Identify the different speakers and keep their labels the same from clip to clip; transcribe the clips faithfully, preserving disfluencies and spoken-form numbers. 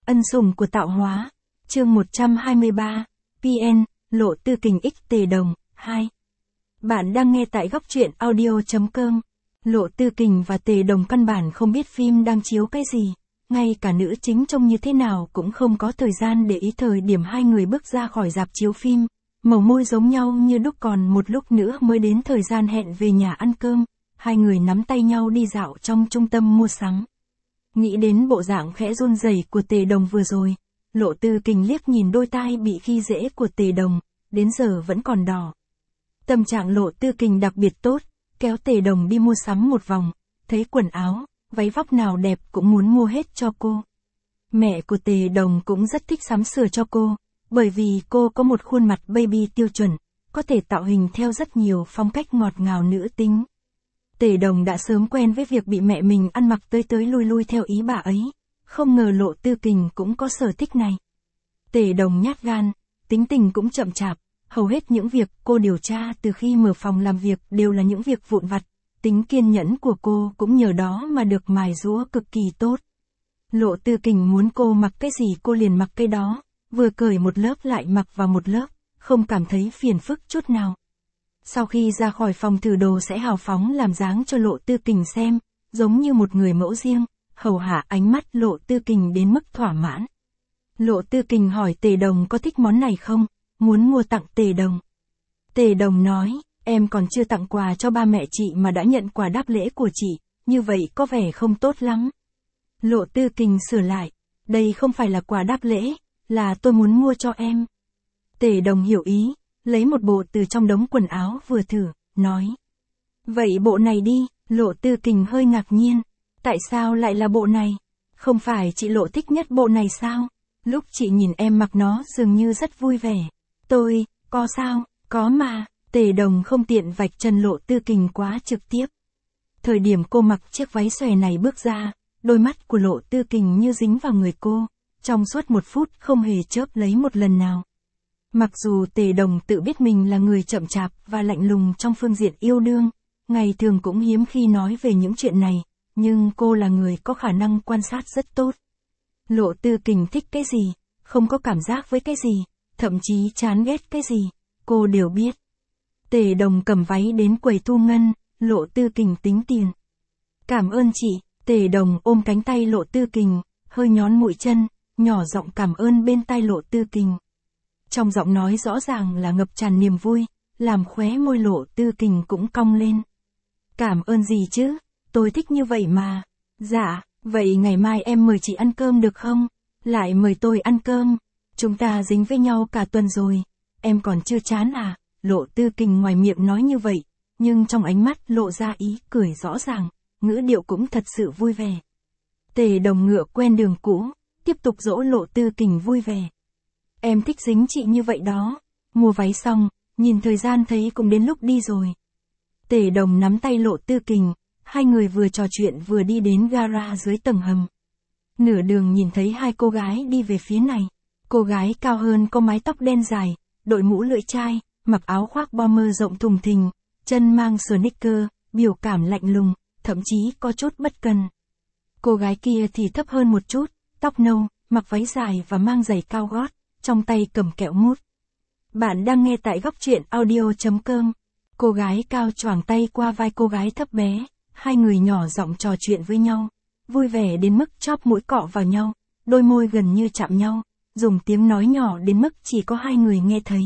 Speaker 1: Ân sủng của tạo hóa. Chương một trăm hai mươi ba. pê en, Lộ Tư Kình x Tề Đồng, hai. Bạn đang nghe tại góc truyện audio chấm com. Lộ Tư Kình và Tề Đồng căn bản không biết phim đang chiếu cái gì, ngay cả nữ chính trông như thế nào cũng không có thời gian để ý. Thời điểm hai người bước ra khỏi rạp chiếu phim, màu môi giống nhau như đúc, còn một lúc nữa mới đến thời gian hẹn về nhà ăn cơm, hai người nắm tay nhau đi dạo trong trung tâm mua sắm. Nghĩ đến bộ dạng khẽ run rẩy của Tề Đồng vừa rồi, Lộ Tư Kình liếc nhìn đôi tai bị khi dễ của Tề Đồng, đến giờ vẫn còn đỏ. Tâm trạng Lộ Tư Kình đặc biệt tốt, kéo Tề Đồng đi mua sắm một vòng, thấy quần áo, váy vóc nào đẹp cũng muốn mua hết cho cô. Mẹ của Tề Đồng cũng rất thích sắm sửa cho cô, bởi vì cô có một khuôn mặt baby tiêu chuẩn, có thể tạo hình theo rất nhiều phong cách ngọt ngào nữ tính. Tề Đồng đã sớm quen với việc bị mẹ mình ăn mặc tới tới lui lui theo ý bà ấy, không ngờ Lộ Tư Kình cũng có sở thích này. Tề Đồng nhát gan, tính tình cũng chậm chạp, hầu hết những việc cô điều tra từ khi mở phòng làm việc đều là những việc vụn vặt, tính kiên nhẫn của cô cũng nhờ đó mà được mài giũa cực kỳ tốt. Lộ Tư Kình muốn cô mặc cái gì cô liền mặc cái đó, vừa cởi một lớp lại mặc vào một lớp, không cảm thấy phiền phức chút nào. Sau khi ra khỏi phòng thử đồ sẽ hào phóng làm dáng cho Lộ Tư Kình xem, giống như một người mẫu riêng, hầu hạ ánh mắt Lộ Tư Kình đến mức thỏa mãn. Lộ Tư Kình hỏi Tề Đồng có thích món này không, muốn mua tặng Tề Đồng. Tề Đồng nói, em còn chưa tặng quà cho ba mẹ chị mà đã nhận quà đáp lễ của chị, như vậy có vẻ không tốt lắm. Lộ Tư Kình sửa lại, đây không phải là quà đáp lễ, là tôi muốn mua cho em. Tề Đồng hiểu ý, lấy một bộ từ trong đống quần áo vừa thử, nói. Vậy bộ này đi. Lộ Tư Kình hơi ngạc nhiên. Tại sao lại là bộ này? Không phải chị Lộ thích nhất bộ này sao? Lúc chị nhìn em mặc nó dường như rất vui vẻ. Tôi, có sao? Có mà. Tề Đồng không tiện vạch trần Lộ Tư Kình quá trực tiếp. Thời điểm cô mặc chiếc váy xòe này bước ra, đôi mắt của Lộ Tư Kình như dính vào người cô, trong suốt một phút không hề chớp lấy một lần nào. Mặc dù Tề Đồng tự biết mình là người chậm chạp và lạnh lùng trong phương diện yêu đương, ngày thường cũng hiếm khi nói về những chuyện này, nhưng cô là người có khả năng quan sát rất tốt. Lộ Tư Kình thích cái gì, không có cảm giác với cái gì, thậm chí chán ghét cái gì, cô đều biết. Tề Đồng cầm váy đến quầy thu ngân, Lộ Tư Kình tính tiền. Cảm ơn chị. Tề Đồng ôm cánh tay Lộ Tư Kình, hơi nhón mũi chân, nhỏ giọng cảm ơn bên tai Lộ Tư Kình. Trong giọng nói rõ ràng là ngập tràn niềm vui, làm khóe môi Lộ Tư Kình cũng cong lên. Cảm ơn gì chứ, tôi thích như vậy mà. Dạ, vậy ngày mai em mời chị ăn cơm được không? Lại mời tôi ăn cơm, chúng ta dính với nhau cả tuần rồi, em còn chưa chán à? Lộ Tư Kình ngoài miệng nói như vậy, nhưng trong ánh mắt lộ ra ý cười rõ ràng, ngữ điệu cũng thật sự vui vẻ. Tề Đồng ngựa quen đường cũ, tiếp tục dỗ Lộ Tư Kình vui vẻ. Em thích dính chị như vậy đó. Mua váy xong, nhìn thời gian thấy cũng đến lúc đi rồi. Tề Đồng nắm tay Lộ Tư Kình, hai người vừa trò chuyện vừa đi đến gara dưới tầng hầm. Nửa đường nhìn thấy hai cô gái đi về phía này. Cô gái cao hơn có mái tóc đen dài, đội mũ lưỡi chai, mặc áo khoác bomber rộng thùng thình, chân mang sneaker, biểu cảm lạnh lùng, thậm chí có chút bất cần. Cô gái kia thì thấp hơn một chút, tóc nâu, mặc váy dài và mang giày cao gót, trong tay cầm kẹo mút. Bạn đang nghe tại góc truyện audio chấm com. Cô gái cao choàng tay qua vai cô gái thấp bé, hai người nhỏ giọng trò chuyện với nhau, vui vẻ đến mức chóp mũi cọ vào nhau, đôi môi gần như chạm nhau, dùng tiếng nói nhỏ đến mức chỉ có hai người nghe thấy.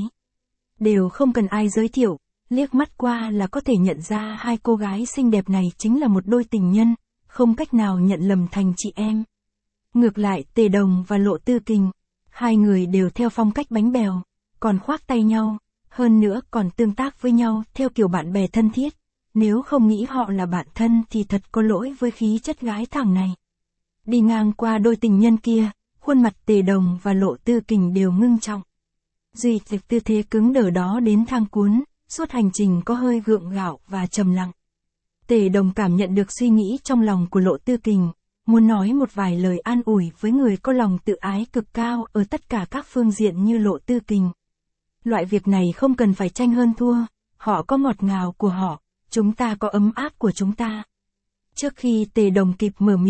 Speaker 1: Đều không cần ai giới thiệu, liếc mắt qua là có thể nhận ra hai cô gái xinh đẹp này chính là một đôi tình nhân, không cách nào nhận lầm thành chị em. Ngược lại Tề Đồng và Lộ Tư Kình, hai người đều theo phong cách bánh bèo, còn khoác tay nhau, hơn nữa còn tương tác với nhau theo kiểu bạn bè thân thiết. Nếu không nghĩ họ là bạn thân thì thật có lỗi với khí chất gái thẳng này. Đi ngang qua đôi tình nhân kia, khuôn mặt Tề Đồng và Lộ Tư Kình đều ngưng trọng. Duy trì tư thế cứng đờ đó đến thang cuốn, suốt hành trình có hơi gượng gạo và trầm lặng. Tề Đồng cảm nhận được suy nghĩ trong lòng của Lộ Tư Kình, muốn nói một vài lời an ủi với người có lòng tự ái cực cao ở tất cả các phương diện như Lộ Tư Kình. Loại việc này không cần phải tranh hơn thua, họ có ngọt ngào của họ, chúng ta có ấm áp của chúng ta. Trước khi Tề Đồng kịp mở miệng,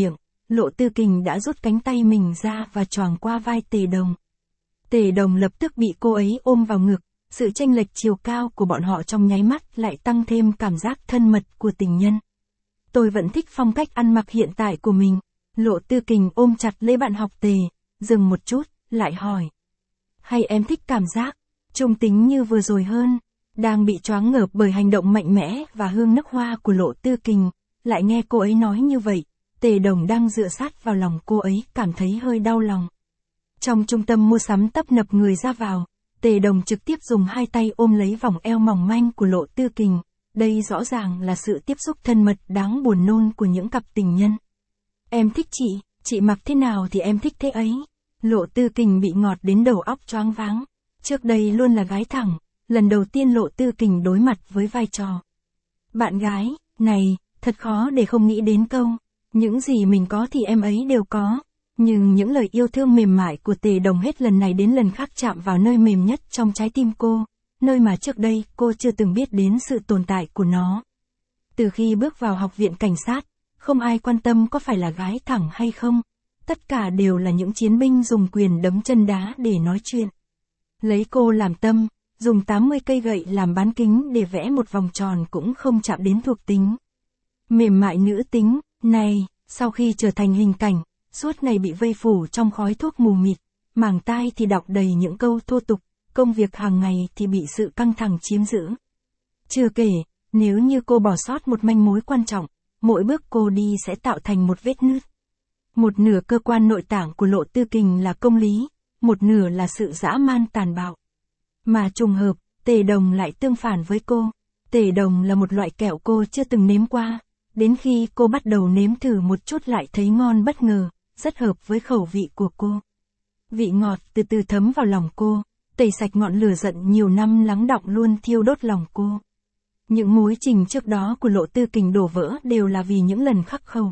Speaker 1: Lộ Tư Kình đã rút cánh tay mình ra và choàng qua vai Tề Đồng. Tề Đồng lập tức bị cô ấy ôm vào ngực, sự chênh lệch chiều cao của bọn họ trong nháy mắt lại tăng thêm cảm giác thân mật của tình nhân. Tôi vẫn thích phong cách ăn mặc hiện tại của mình. Lộ Tư Kình ôm chặt lấy bạn học Tề, dừng một chút, lại hỏi. Hay em thích cảm giác trung tính như vừa rồi hơn? Đang bị choáng ngợp bởi hành động mạnh mẽ và hương nước hoa của Lộ Tư Kình, lại nghe cô ấy nói như vậy, Tề Đồng đang dựa sát vào lòng cô ấy cảm thấy hơi đau lòng. Trong trung tâm mua sắm tấp nập người ra vào, Tề Đồng trực tiếp dùng hai tay ôm lấy vòng eo mỏng manh của Lộ Tư Kình, đây rõ ràng là sự tiếp xúc thân mật đáng buồn nôn của những cặp tình nhân. Em thích chị, chị mặc thế nào thì em thích thế ấy. Lộ Tư Kình bị ngọt đến đầu óc choáng váng. Trước đây luôn là gái thẳng, lần đầu tiên Lộ Tư Kình đối mặt với vai trò bạn gái, này, thật khó để không nghĩ đến câu, những gì mình có thì em ấy đều có. Nhưng những lời yêu thương mềm mại của Tề Đồng hết lần này đến lần khác chạm vào nơi mềm nhất trong trái tim cô, nơi mà trước đây cô chưa từng biết đến sự tồn tại của nó. Từ khi bước vào học viện cảnh sát, không ai quan tâm có phải là gái thẳng hay không, tất cả đều là những chiến binh dùng quyền đấm chân đá để nói chuyện. Lấy cô làm tâm, dùng tám mươi cây gậy làm bán kính để vẽ một vòng tròn cũng không chạm đến thuộc tính. Mềm mại nữ tính, này, sau khi trở thành hình cảnh, suốt ngày bị vây phủ trong khói thuốc mù mịt, màng tai thì đọc đầy những câu thô tục, công việc hàng ngày thì bị sự căng thẳng chiếm giữ. Chưa kể, nếu như cô bỏ sót một manh mối quan trọng, mỗi bước cô đi sẽ tạo thành một vết nứt. Một nửa cơ quan nội tạng của Lộ Tư Kình là công lý, một nửa là sự dã man tàn bạo. Mà trùng hợp, Tề Đồng lại tương phản với cô. Tề Đồng là một loại kẹo cô chưa từng nếm qua, đến khi cô bắt đầu nếm thử một chút lại thấy ngon bất ngờ, rất hợp với khẩu vị của cô. Vị ngọt từ từ thấm vào lòng cô, tẩy sạch ngọn lửa giận nhiều năm lắng đọng luôn thiêu đốt lòng cô. Những mối tình trước đó của Lộ Tư Kình đổ vỡ đều là vì những lần khắc khẩu.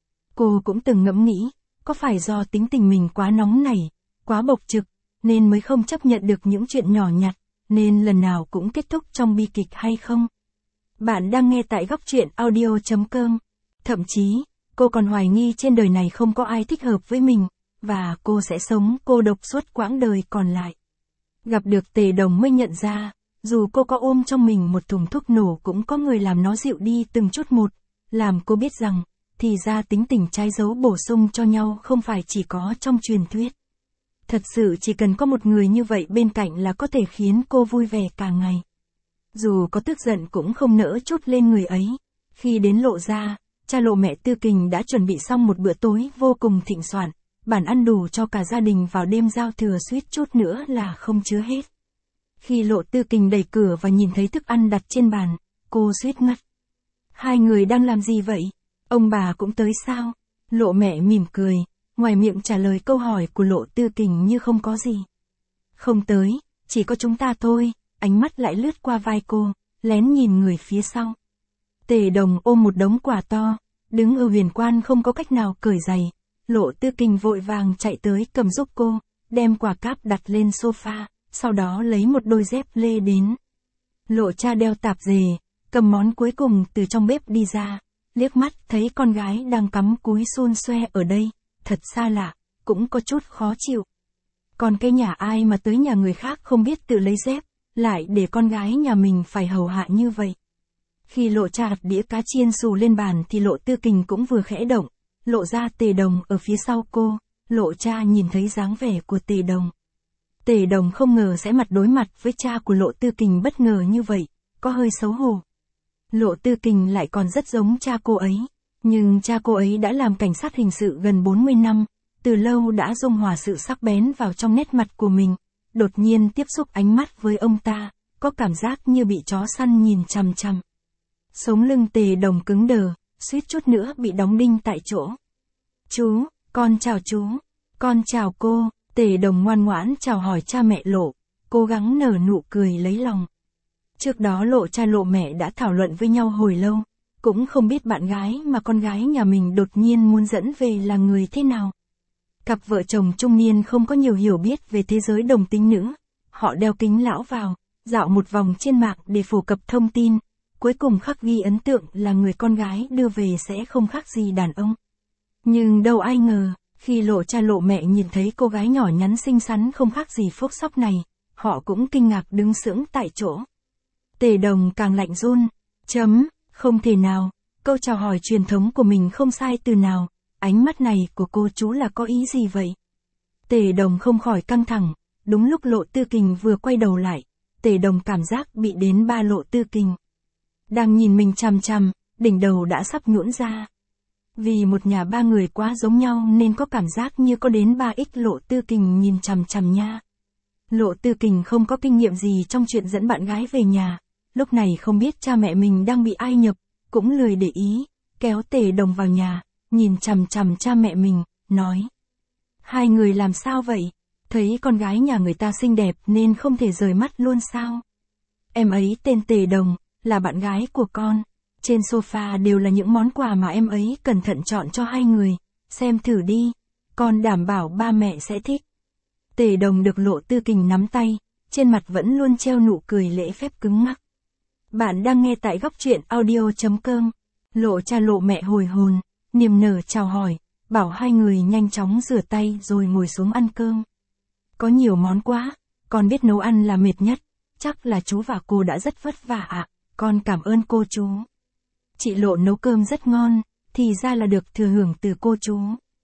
Speaker 1: Cô cũng từng ngẫm nghĩ, có phải do tính tình mình quá nóng nảy, quá bộc trực, nên mới không chấp nhận được những chuyện nhỏ nhặt, nên lần nào cũng kết thúc trong bi kịch hay không? Bạn đang nghe tại góc truyện audio chấm com. Thậm chí, cô còn hoài nghi trên đời này không có ai thích hợp với mình, và cô sẽ sống cô độc suốt quãng đời còn lại. Gặp được Tề Đồng mới nhận ra, dù cô có ôm trong mình một thùng thuốc nổ cũng có người làm nó dịu đi từng chút một, làm cô biết rằng, thì ra tính tình trái dấu bổ sung cho nhau không phải chỉ có trong truyền thuyết. Thật sự chỉ cần có một người như vậy bên cạnh là có thể khiến cô vui vẻ cả ngày. Dù có tức giận cũng không nỡ trút lên người ấy. Khi đến Lộ gia, cha Lộ mẹ Tư Kình đã chuẩn bị xong một bữa tối vô cùng thịnh soạn, bàn ăn đủ cho cả gia đình vào đêm giao thừa suýt chút nữa là không chứa hết. Khi Lộ Tư Kình đẩy cửa và nhìn thấy thức ăn đặt trên bàn, cô suýt ngất. Hai người đang làm gì vậy? Ông bà cũng tới sao? Lộ mẹ mỉm cười, ngoài miệng trả lời câu hỏi của Lộ Tư Kình như không có gì. Không tới, chỉ có chúng ta thôi, ánh mắt lại lướt qua vai cô, lén nhìn người phía sau. Tề Đồng ôm một đống quà to, đứng ở huyền quan không có cách nào cởi giày. Lộ Tư Kình vội vàng chạy tới cầm giúp cô, đem quà cáp đặt lên sofa, sau đó lấy một đôi dép lê đến. Lộ cha đeo tạp dề, cầm món cuối cùng từ trong bếp đi ra, liếc mắt thấy con gái đang cắm cúi xun xoe ở đây, thật xa lạ, cũng có chút khó chịu. Còn cái nhà ai mà tới nhà người khác không biết tự lấy dép, lại để con gái nhà mình phải hầu hạ như vậy. Khi Lộ cha đặt đĩa cá chiên xù lên bàn thì Lộ Tư Kình cũng vừa khẽ động, lộ ra Tề Đồng ở phía sau cô. Lộ cha nhìn thấy dáng vẻ của Tề Đồng. Tề Đồng không ngờ sẽ mặt đối mặt với cha của Lộ Tư Kình bất ngờ như vậy, có hơi xấu hổ. Lộ Tư Kình lại còn rất giống cha cô ấy, nhưng cha cô ấy đã làm cảnh sát hình sự gần bốn mươi năm, từ lâu đã dung hòa sự sắc bén vào trong nét mặt của mình. Đột nhiên tiếp xúc ánh mắt với ông ta, có cảm giác như bị chó săn nhìn chằm chằm. Sống lưng Tề Đồng cứng đờ, suýt chút nữa bị đóng đinh tại chỗ. Chú, con chào chú, con chào cô. Tề Đồng ngoan ngoãn chào hỏi cha mẹ Lộ, cố gắng nở nụ cười lấy lòng. Trước đó Lộ cha Lộ mẹ đã thảo luận với nhau hồi lâu, cũng không biết bạn gái mà con gái nhà mình đột nhiên muốn dẫn về là người thế nào. Cặp vợ chồng trung niên không có nhiều hiểu biết về thế giới đồng tính nữ, họ đeo kính lão vào, dạo một vòng trên mạng để phổ cập thông tin, cuối cùng khắc ghi ấn tượng là người con gái đưa về sẽ không khác gì đàn ông. Nhưng đâu ai ngờ, khi lộ cha lộ mẹ nhìn thấy cô gái nhỏ nhắn xinh xắn không khác gì phốc sóc này, họ cũng kinh ngạc đứng sững tại chỗ. Tề Đồng càng lạnh run. Chấm, không thể nào, câu chào hỏi truyền thống của mình không sai từ nào, ánh mắt này của cô chú là có ý gì vậy? Tề Đồng không khỏi căng thẳng, đúng lúc Lộ Tư Kình vừa quay đầu lại, Tề Đồng cảm giác bị đến ba Lộ Tư Kình. Đang nhìn mình chằm chằm, đỉnh đầu đã sắp nhũn ra. Vì một nhà ba người quá giống nhau nên có cảm giác như có đến ba x Lộ Tư Kình nhìn chằm chằm nha. Lộ Tư Kình không có kinh nghiệm gì trong chuyện dẫn bạn gái về nhà, lúc này không biết cha mẹ mình đang bị ai nhập, cũng lười để ý, kéo Tề Đồng vào nhà, nhìn chằm chằm cha mẹ mình, nói. Hai người làm sao vậy? Thấy con gái nhà người ta xinh đẹp nên không thể rời mắt luôn sao? Em ấy tên Tề Đồng, là bạn gái của con. Trên sofa đều là những món quà mà em ấy cẩn thận chọn cho hai người, xem thử đi, con đảm bảo ba mẹ sẽ thích. Tề Đồng được Lộ Tư Kình nắm tay, trên mặt vẫn luôn treo nụ cười lễ phép cứng ngắc. Bạn đang nghe tại góc truyện audio chấm com. Lộ cha lộ mẹ hồi hồn, niềm nở chào hỏi, bảo hai người nhanh chóng rửa tay rồi ngồi xuống ăn cơm. Có nhiều món quá, con biết nấu ăn là mệt nhất, chắc là chú và cô đã rất vất vả ạ, con cảm ơn cô chú. Chị Lộ nấu cơm rất ngon, thì ra là được thừa hưởng từ cô chú.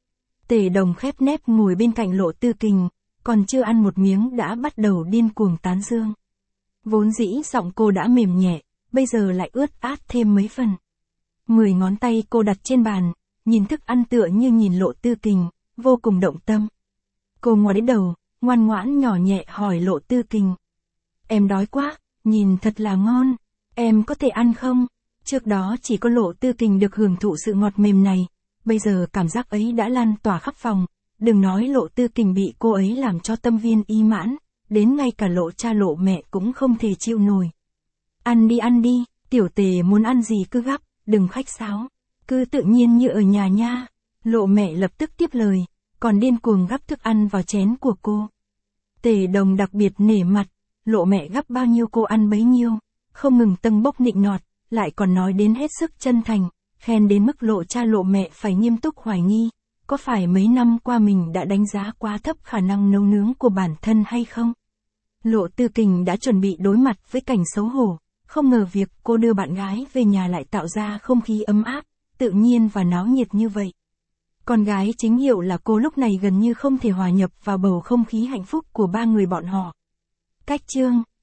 Speaker 1: Tề Đồng khép nép ngồi bên cạnh Lộ Tư Kình, còn chưa ăn một miếng đã bắt đầu điên cuồng tán dương. Vốn dĩ giọng cô đã mềm nhẹ, bây giờ lại ướt át thêm mấy phần. Mười ngón tay cô đặt trên bàn, nhìn thức ăn tựa như nhìn Lộ Tư Kình, vô cùng động tâm. Cô ngoái đầu, ngoan ngoãn nhỏ nhẹ hỏi Lộ Tư Kình. Em đói quá, nhìn thật là ngon, em có thể ăn không? Trước đó chỉ có Lộ Tư Kình được hưởng thụ sự ngọt mềm này, bây giờ cảm giác ấy đã lan tỏa khắp phòng, đừng nói Lộ Tư Kình bị cô ấy làm cho tâm viên ý mãn, đến ngay cả Lộ cha lộ mẹ cũng không thể chịu nổi. Ăn đi ăn đi, tiểu Tề muốn ăn gì cứ gắp, đừng khách sáo, cứ tự nhiên như ở nhà nha. Lộ mẹ lập tức tiếp lời, còn điên cuồng gắp thức ăn vào chén của cô. Tề Đồng đặc biệt nể mặt, Lộ mẹ gắp bao nhiêu cô ăn bấy nhiêu, không ngừng tâng bốc nịnh nọt, lại còn nói đến hết sức chân thành, khen đến mức Lộ cha lộ mẹ phải nghiêm túc hoài nghi, có phải mấy năm qua mình đã đánh giá quá thấp khả năng nấu nướng của bản thân hay không? Lộ Tư Kình đã chuẩn bị đối mặt với cảnh xấu hổ, không ngờ việc cô đưa bạn gái về nhà lại tạo ra không khí ấm áp, tự nhiên và náo nhiệt như vậy. Con gái chính hiệu là cô lúc này gần như không thể hòa nhập vào bầu không khí hạnh phúc của ba người bọn họ. Cách chương,